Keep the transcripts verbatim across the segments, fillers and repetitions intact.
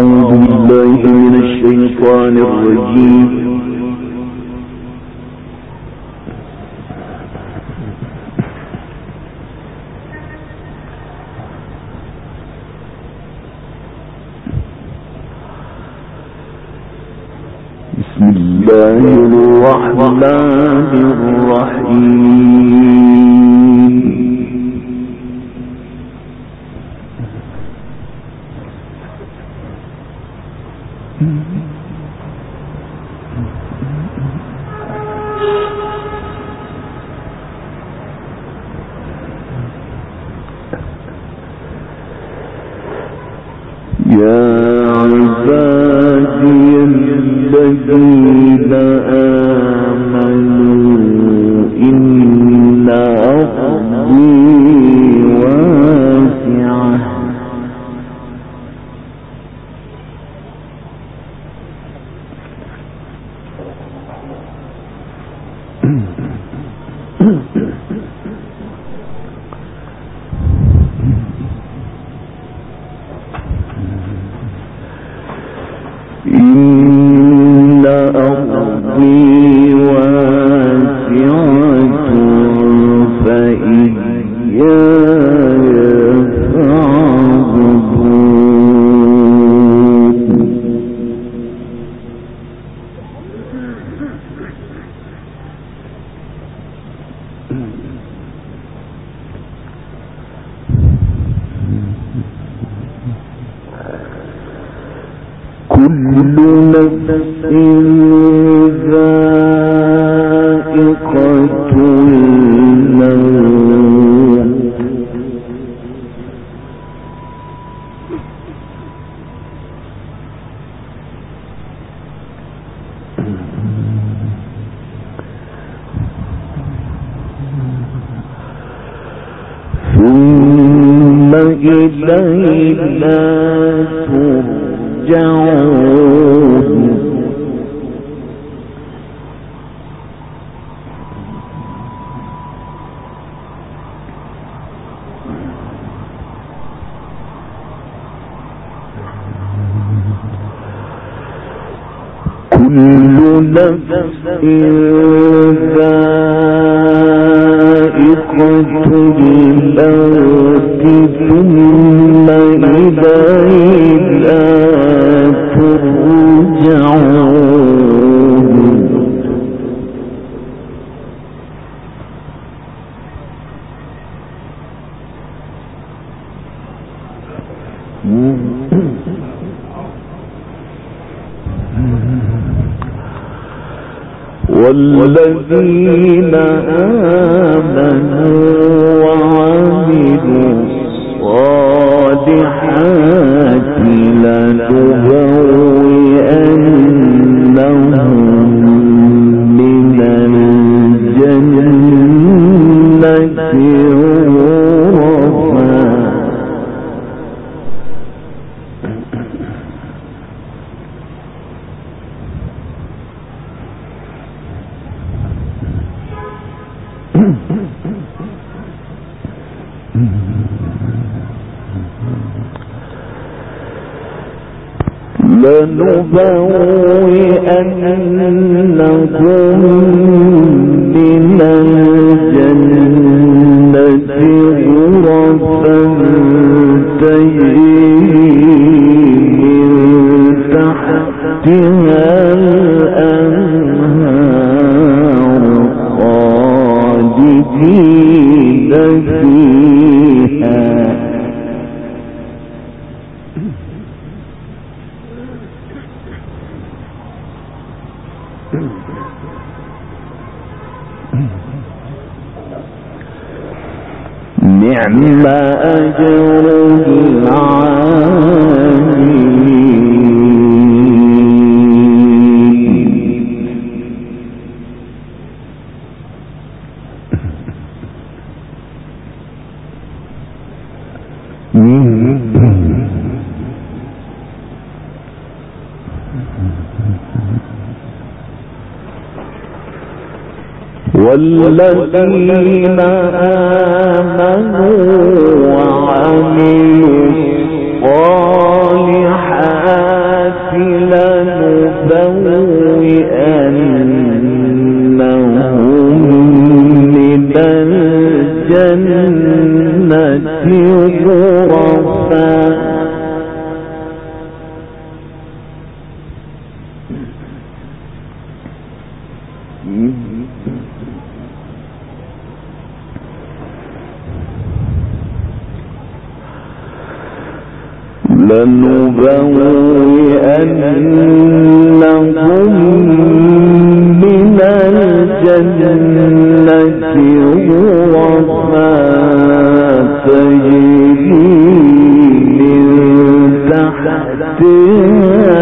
أعوذ بالله من الشيطان الرجيم. بسم الله الرحمن الرحيم. يا عبادي الذين آمنوا إن أرضي واسعة إن أرضي واسعة فإياي فاعبدون. كل نفس ذائقة الموت ثم إلينا ترجعون. كل نفس ذائقة الموت ثم إلينا ترجعون. والذين آمنوا وعملوا الصالحات لنبوئنهم من الجنة غرفا لنبوئنهم من الجنة غرفا تجري من تحتها الأنهار خالدين فيها نعم أجر والذين آمنوا وعملوا الصالحات غرفا لنبوئنهم من الجنة غرفا تجري من تحتها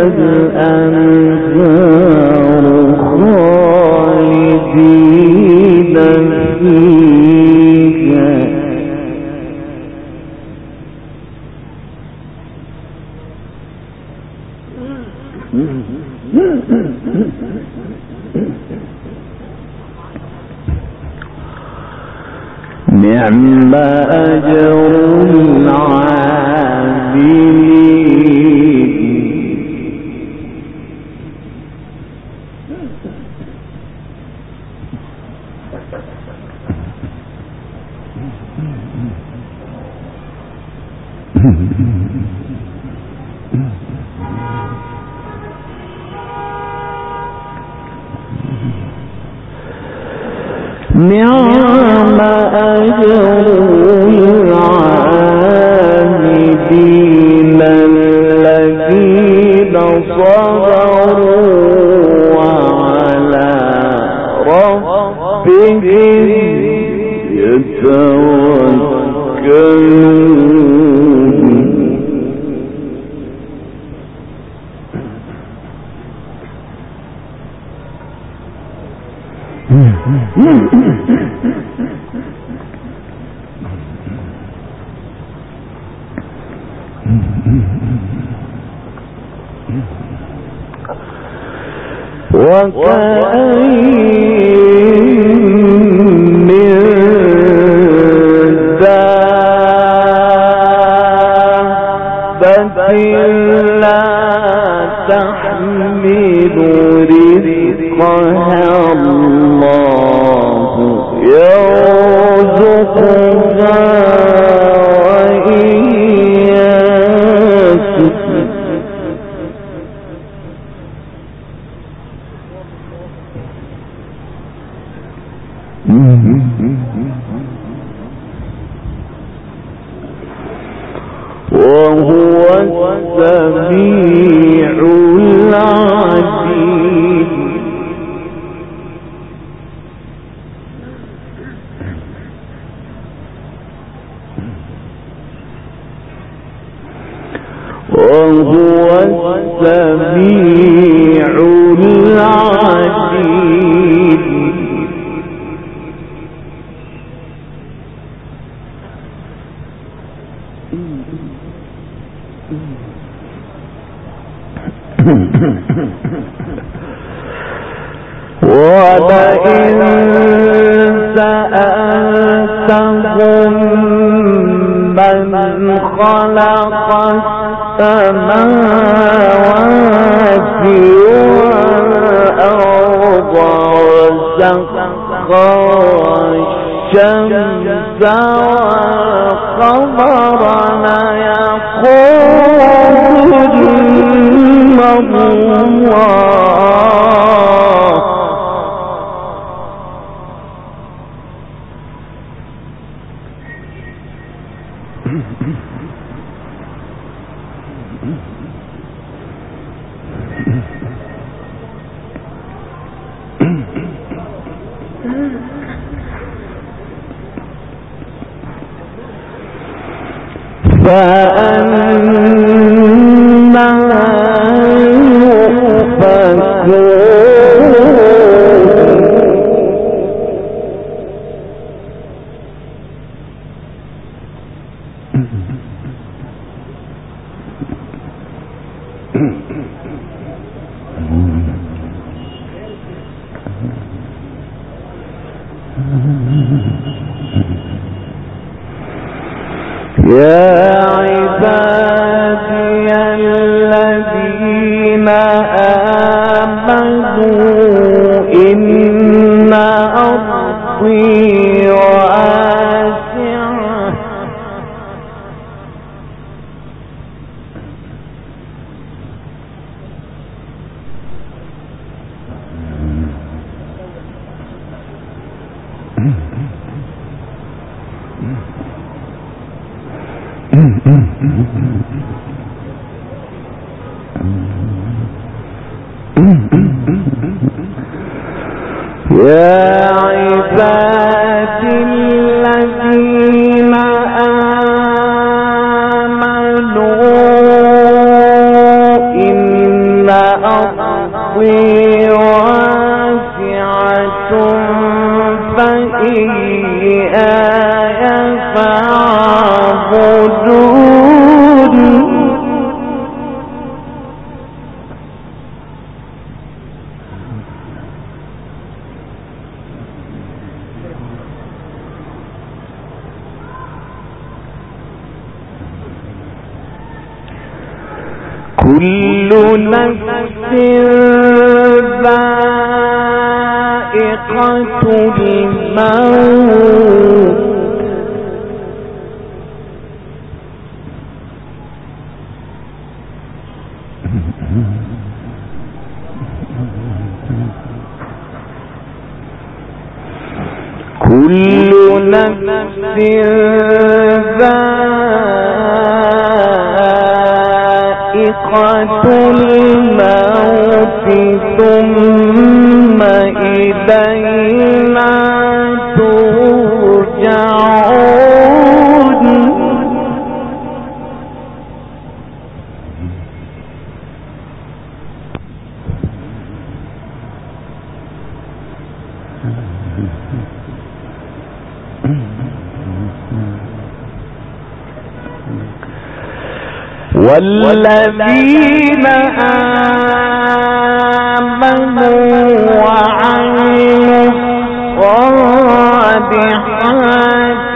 الأنهار خالدين فيها نعم أجر نعم أجر العاملين الذين صبروا وعلى ربهم يتوكلون وكأين من دابة لا تحمل رزقها الله يرزقها وإياكم وهو السميع العليم وهو السميع العليم ولئن سألتهم من خلق السماوات والأرض وسخر الشمس والقمر ليقولن الله فأنا يا عبادي الذين آمنوا إن أرضي واسعة يا عبادي الذين آمنوا إن أرضي واسعة فإياي فاعبدون. كل نفس ذائقة الموت كل نفس ذائقة الموت ثم إلينا ترجعون. والذين آمنوا وعملوا الصالحات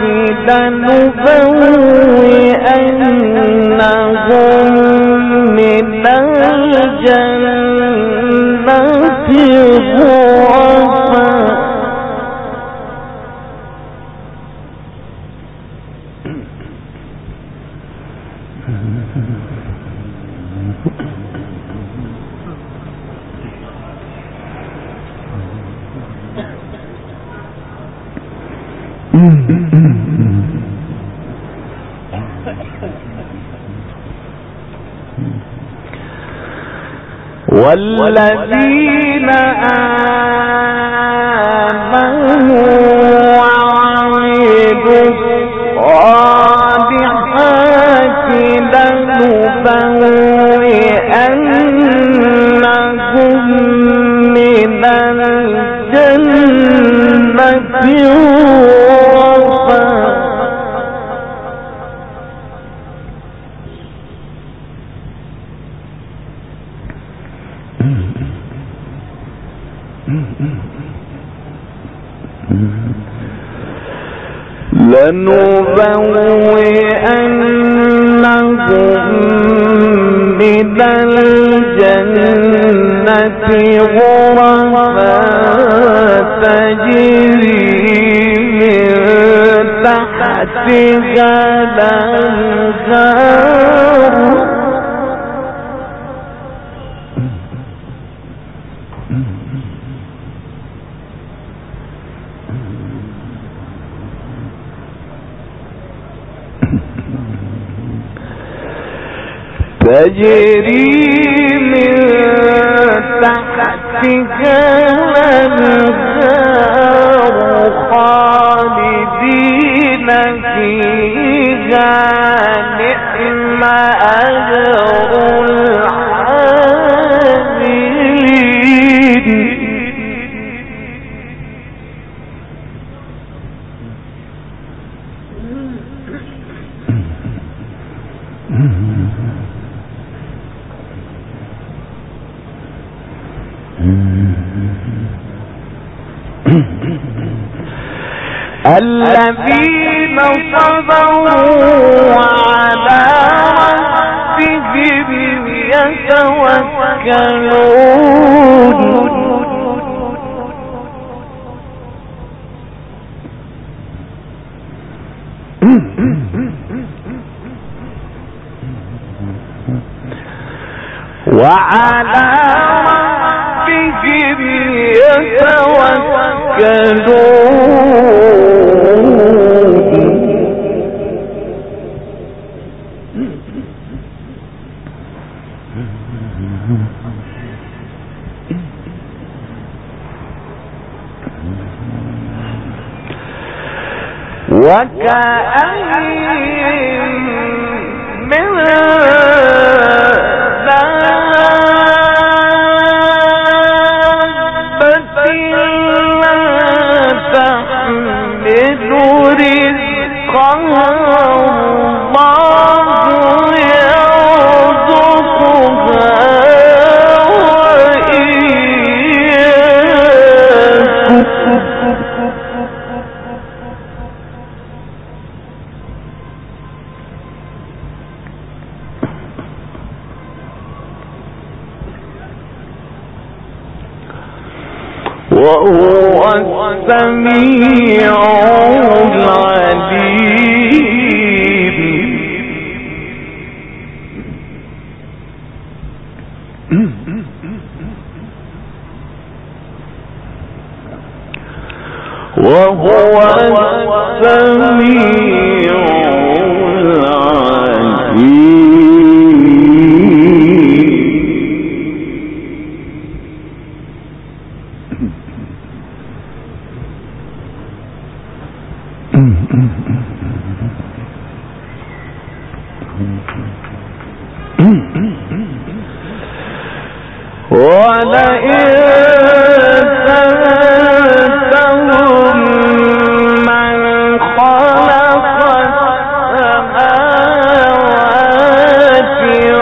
لنبوئنهم من الجنة غرفا والذين آمنوا وعملوا الصالحات لنبوئنهم من الجنة غرفا لنبوئنهم من الجنة غرفا تجري من تحتها الأنهار تجري من تحتها الأنهار خالدين فيها نعم أجر العاملين. الذين صبروا وعلى ربهم يتوكلون. وعلى ربهم يتوكلون. وكأين من دابة لا تحمل رزقها الله يرزقها وهو السميع العليم. وهو السميع ولئن سألتهم من خلق السماوات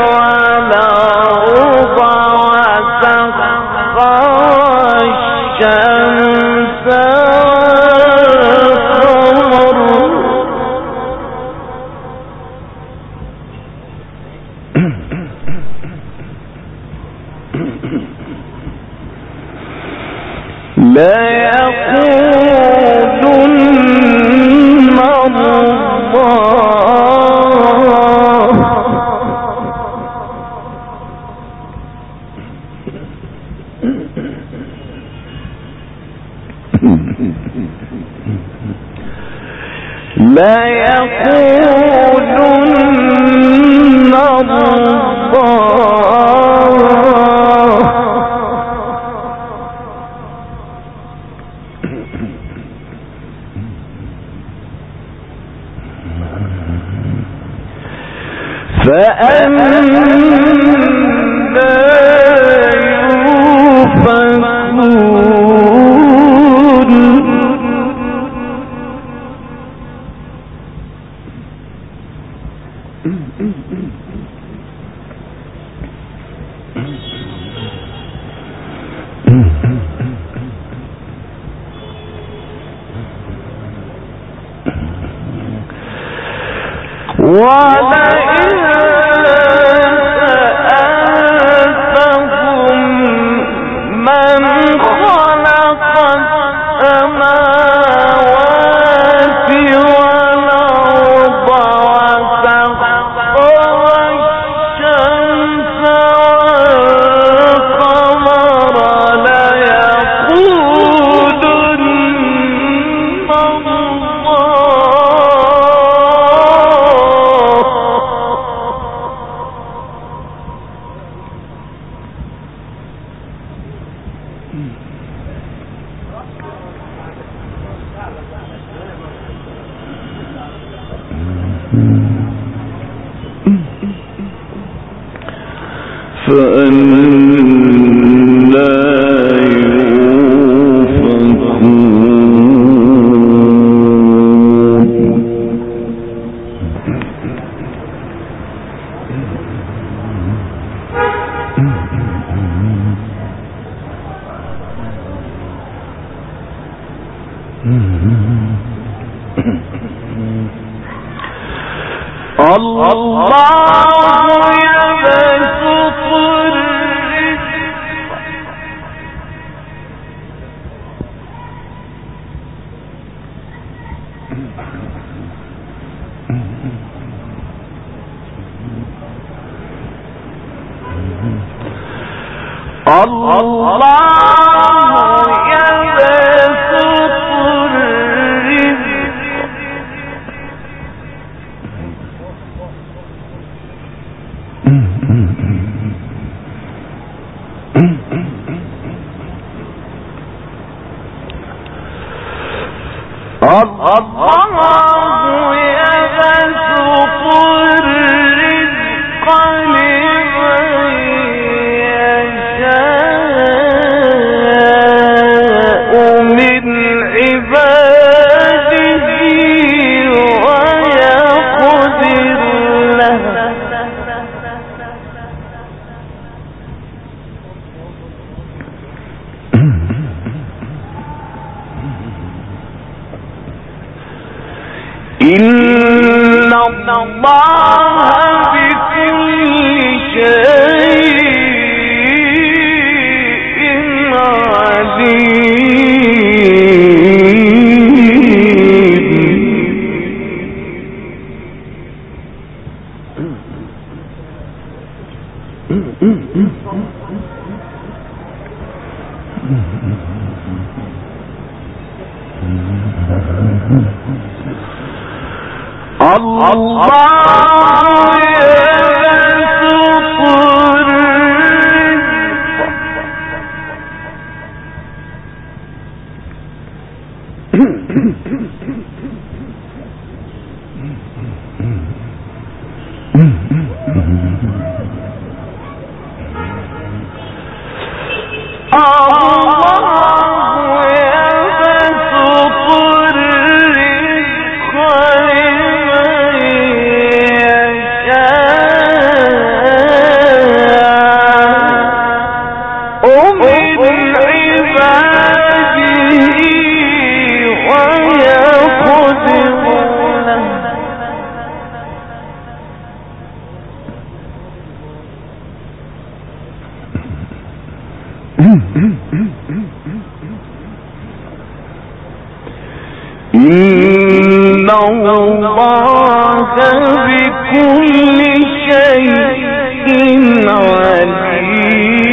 والأرض وسخر الشمس لا يقولن الله لا يقولن الله فأنا يؤفكون. ولئن سألتهم من خلق السماوات والأرض وسخر الشمس والقمر ليقولن فأنا الله يبسط الرزق الله يبسط الرزق إن الله بكل شيء عليم.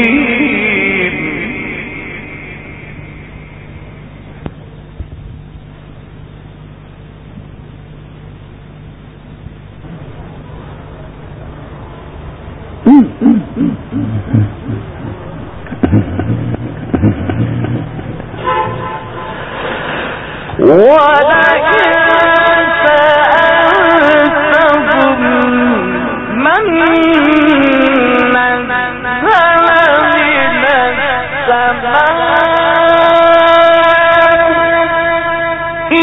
ولئن سألتهم من نزل من السماء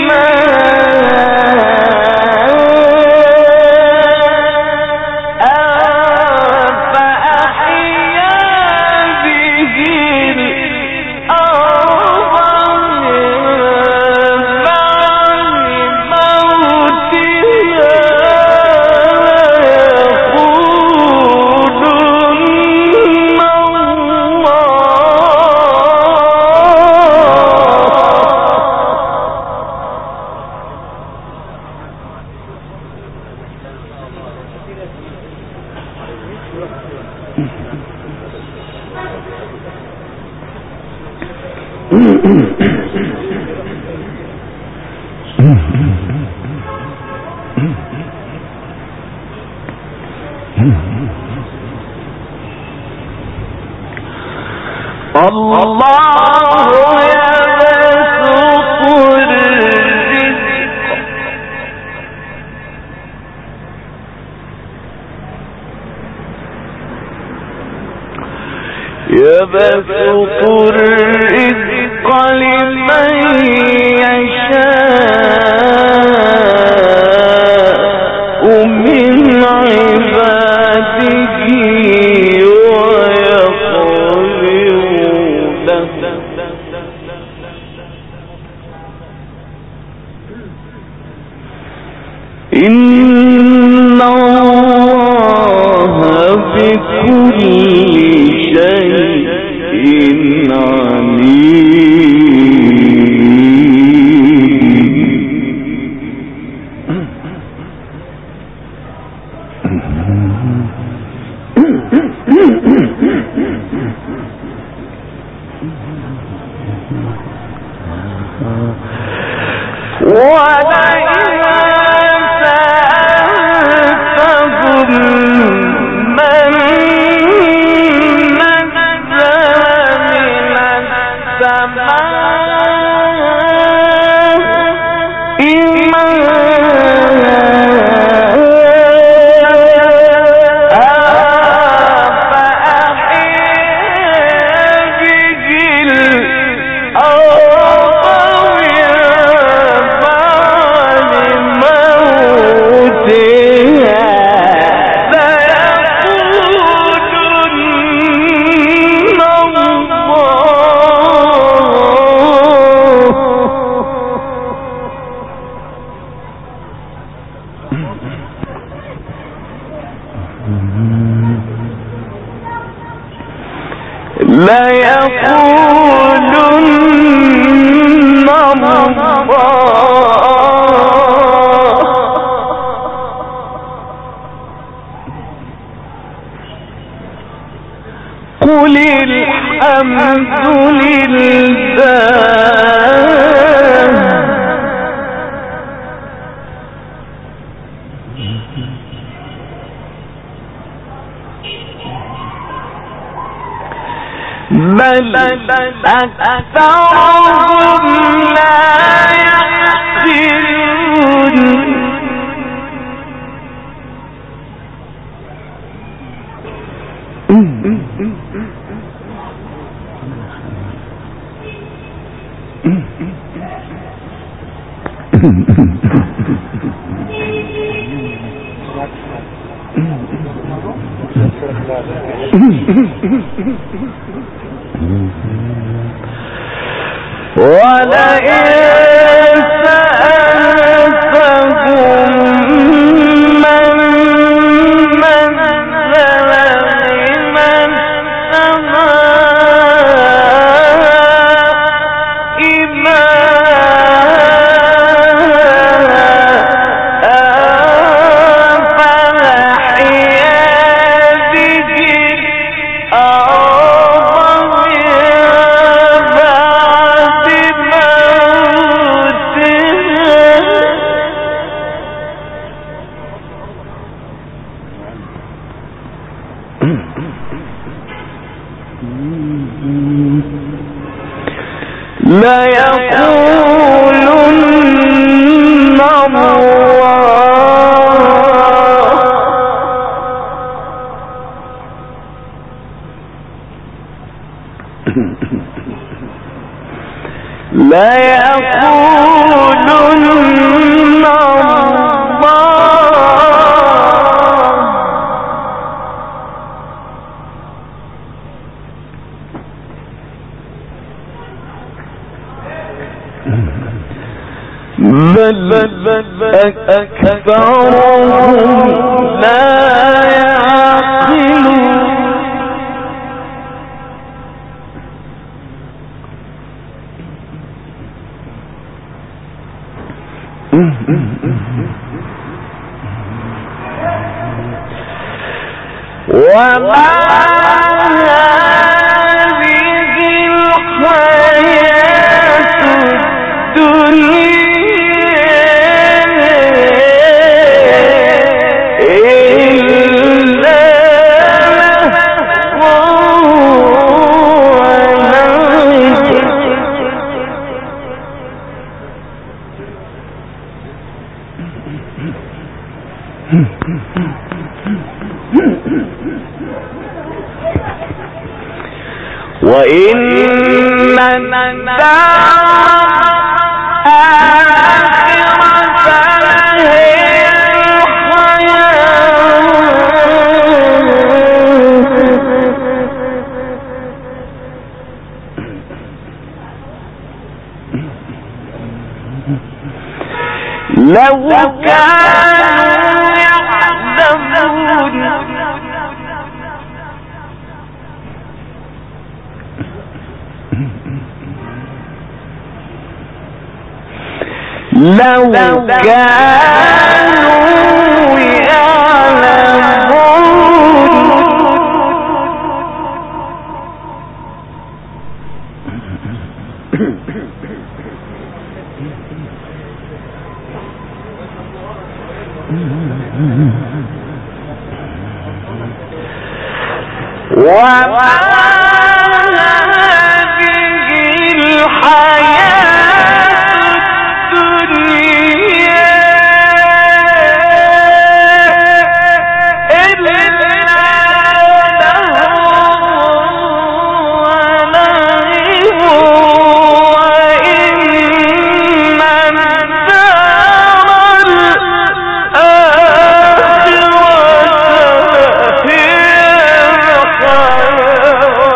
الله يبسط الرزق يبسط الرزق لمن يشاء من عباده إن الله بكل شيء عليم. ليقولن الله قل الحمد لله بل أكثرهم لا يعقلون ولئن سألتهم من نزل من السماء ماء فأحيا به الأرض ليقولن الله ليقولن بل أكثرهم لا يعقلون وما هذه الحياة الدنيا وإن الدار الآخرة لهي الحياة لو كانوا يعلمون لو كانوا يعلمون وما هذه الحياة الدنيا إلا لهو ولعب وإن الدار الآخرة هي الحيوان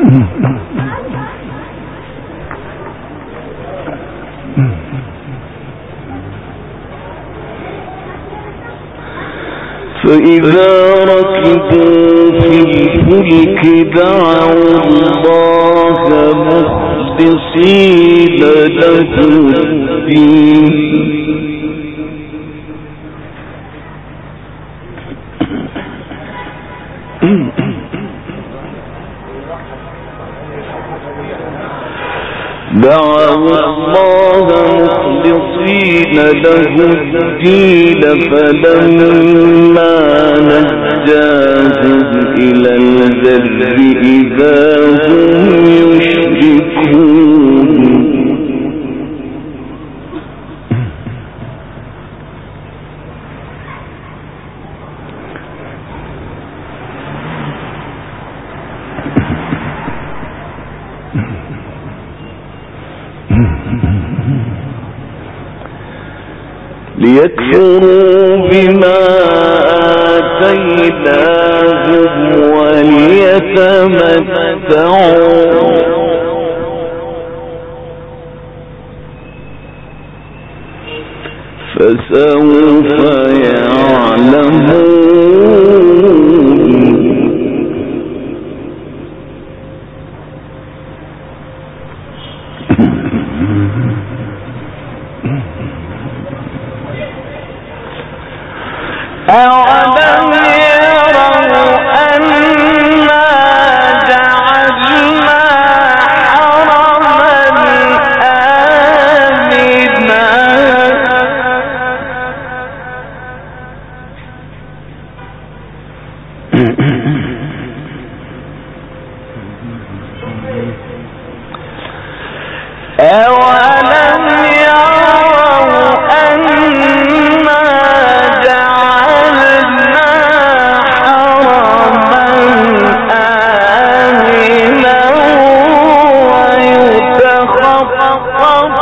فإذا ركبوا في الفلك دعوا الله مخلصين له الدين دعوا الله مخلصين له الدين فلما نجاهم إلى البر إذا هم يشركون ليكفروا بما آتيناهم وليتمتعوا فسوف يعلمون أولم يروا أنا جعلنا حرما آمنا أولم يروا أنا جعلنا حرما آمنا ويتخطف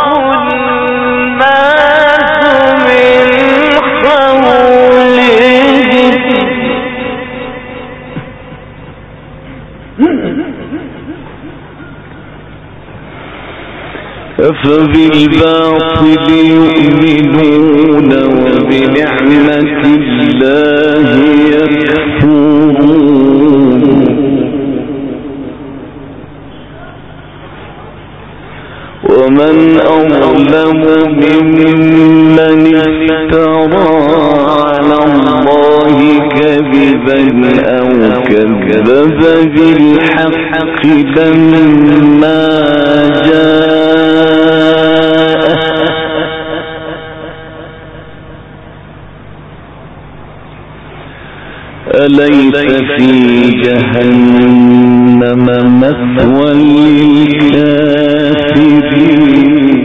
الناس من حولهم أفبالباطل يؤمنون وبنعمة الله يكفرون ومن أظلم ممن افترى على الله كذبا أو كذب بالحق لما جاءه أليس في جهنم مثوى للكافرين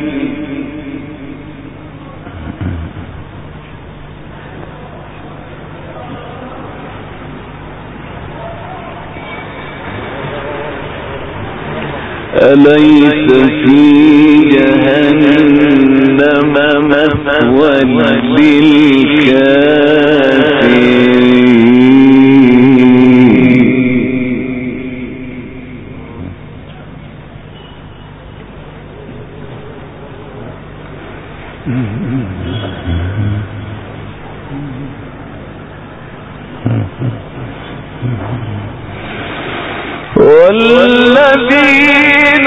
أليس في جهنم مثوى للكافرين والذين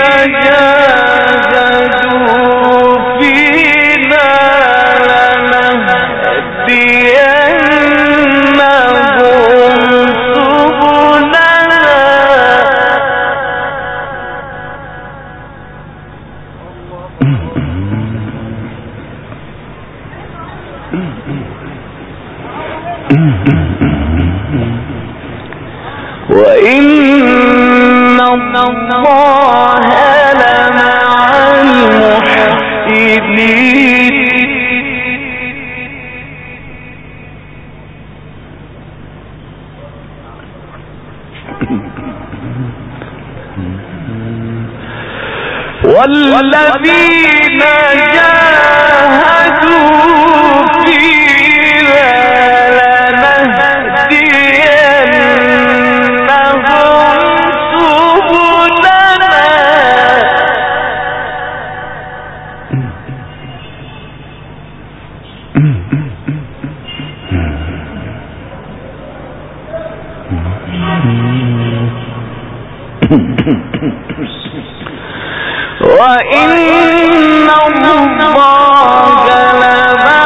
جاهدوا فينا لنهدينهم سبلنا وإن الله لمع المحسنين والذين جاهدوا فينا لنهدينهم سبلنا وإن الله لمع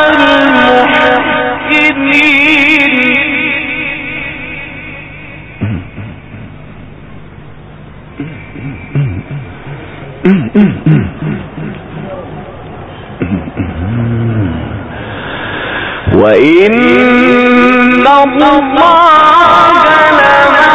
المحسنين وإن الله لمع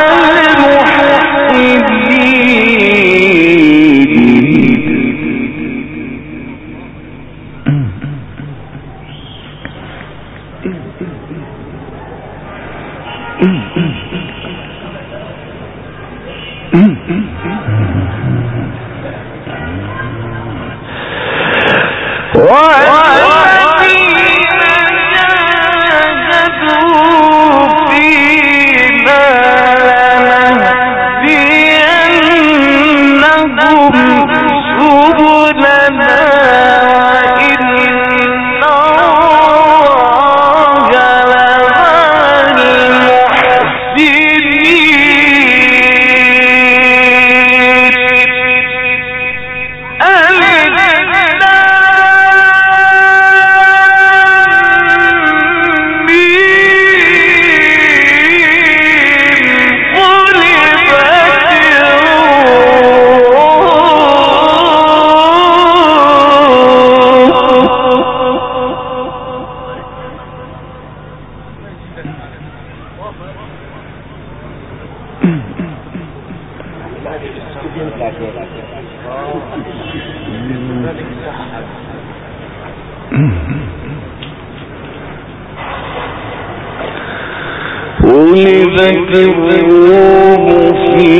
غلبت الروم في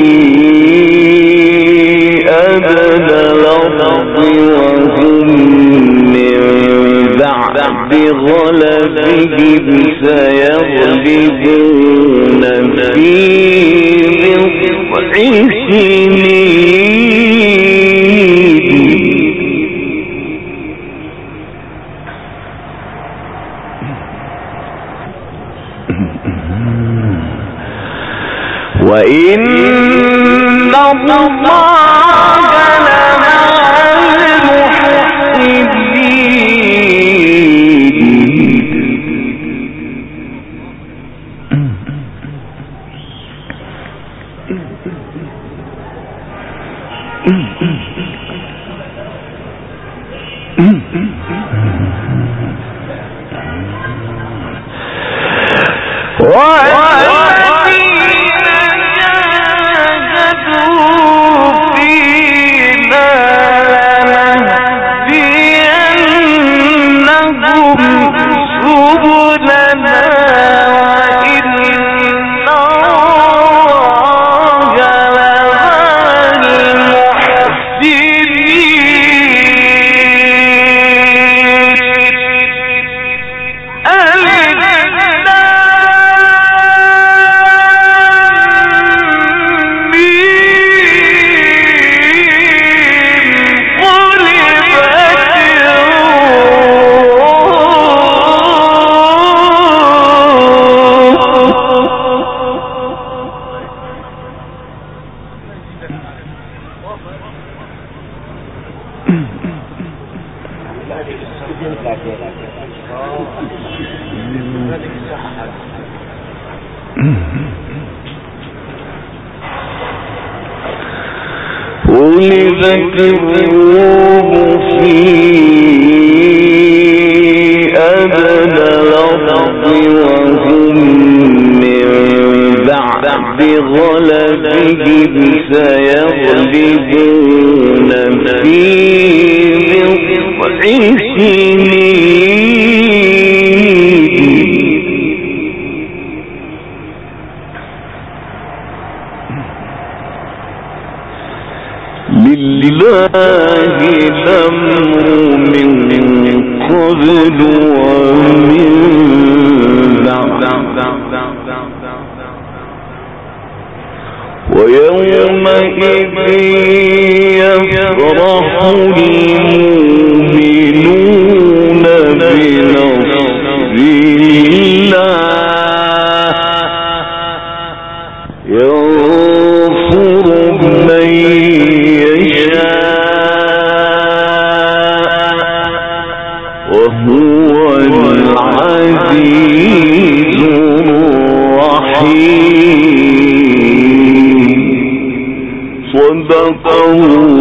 أدنى الأرض وهم من بعد غلبهم سيغلبون في بضع وإن الله لمع غلبت الروم في أدنى الأرض وهم من بعد غلبهم سيغلبون في بضع لله الأمر من قبل ومن بعد ويومئذ يفرح المؤمنون بنصر الله ينصر من يشاء وهو العزيز الرحيم. صدق الله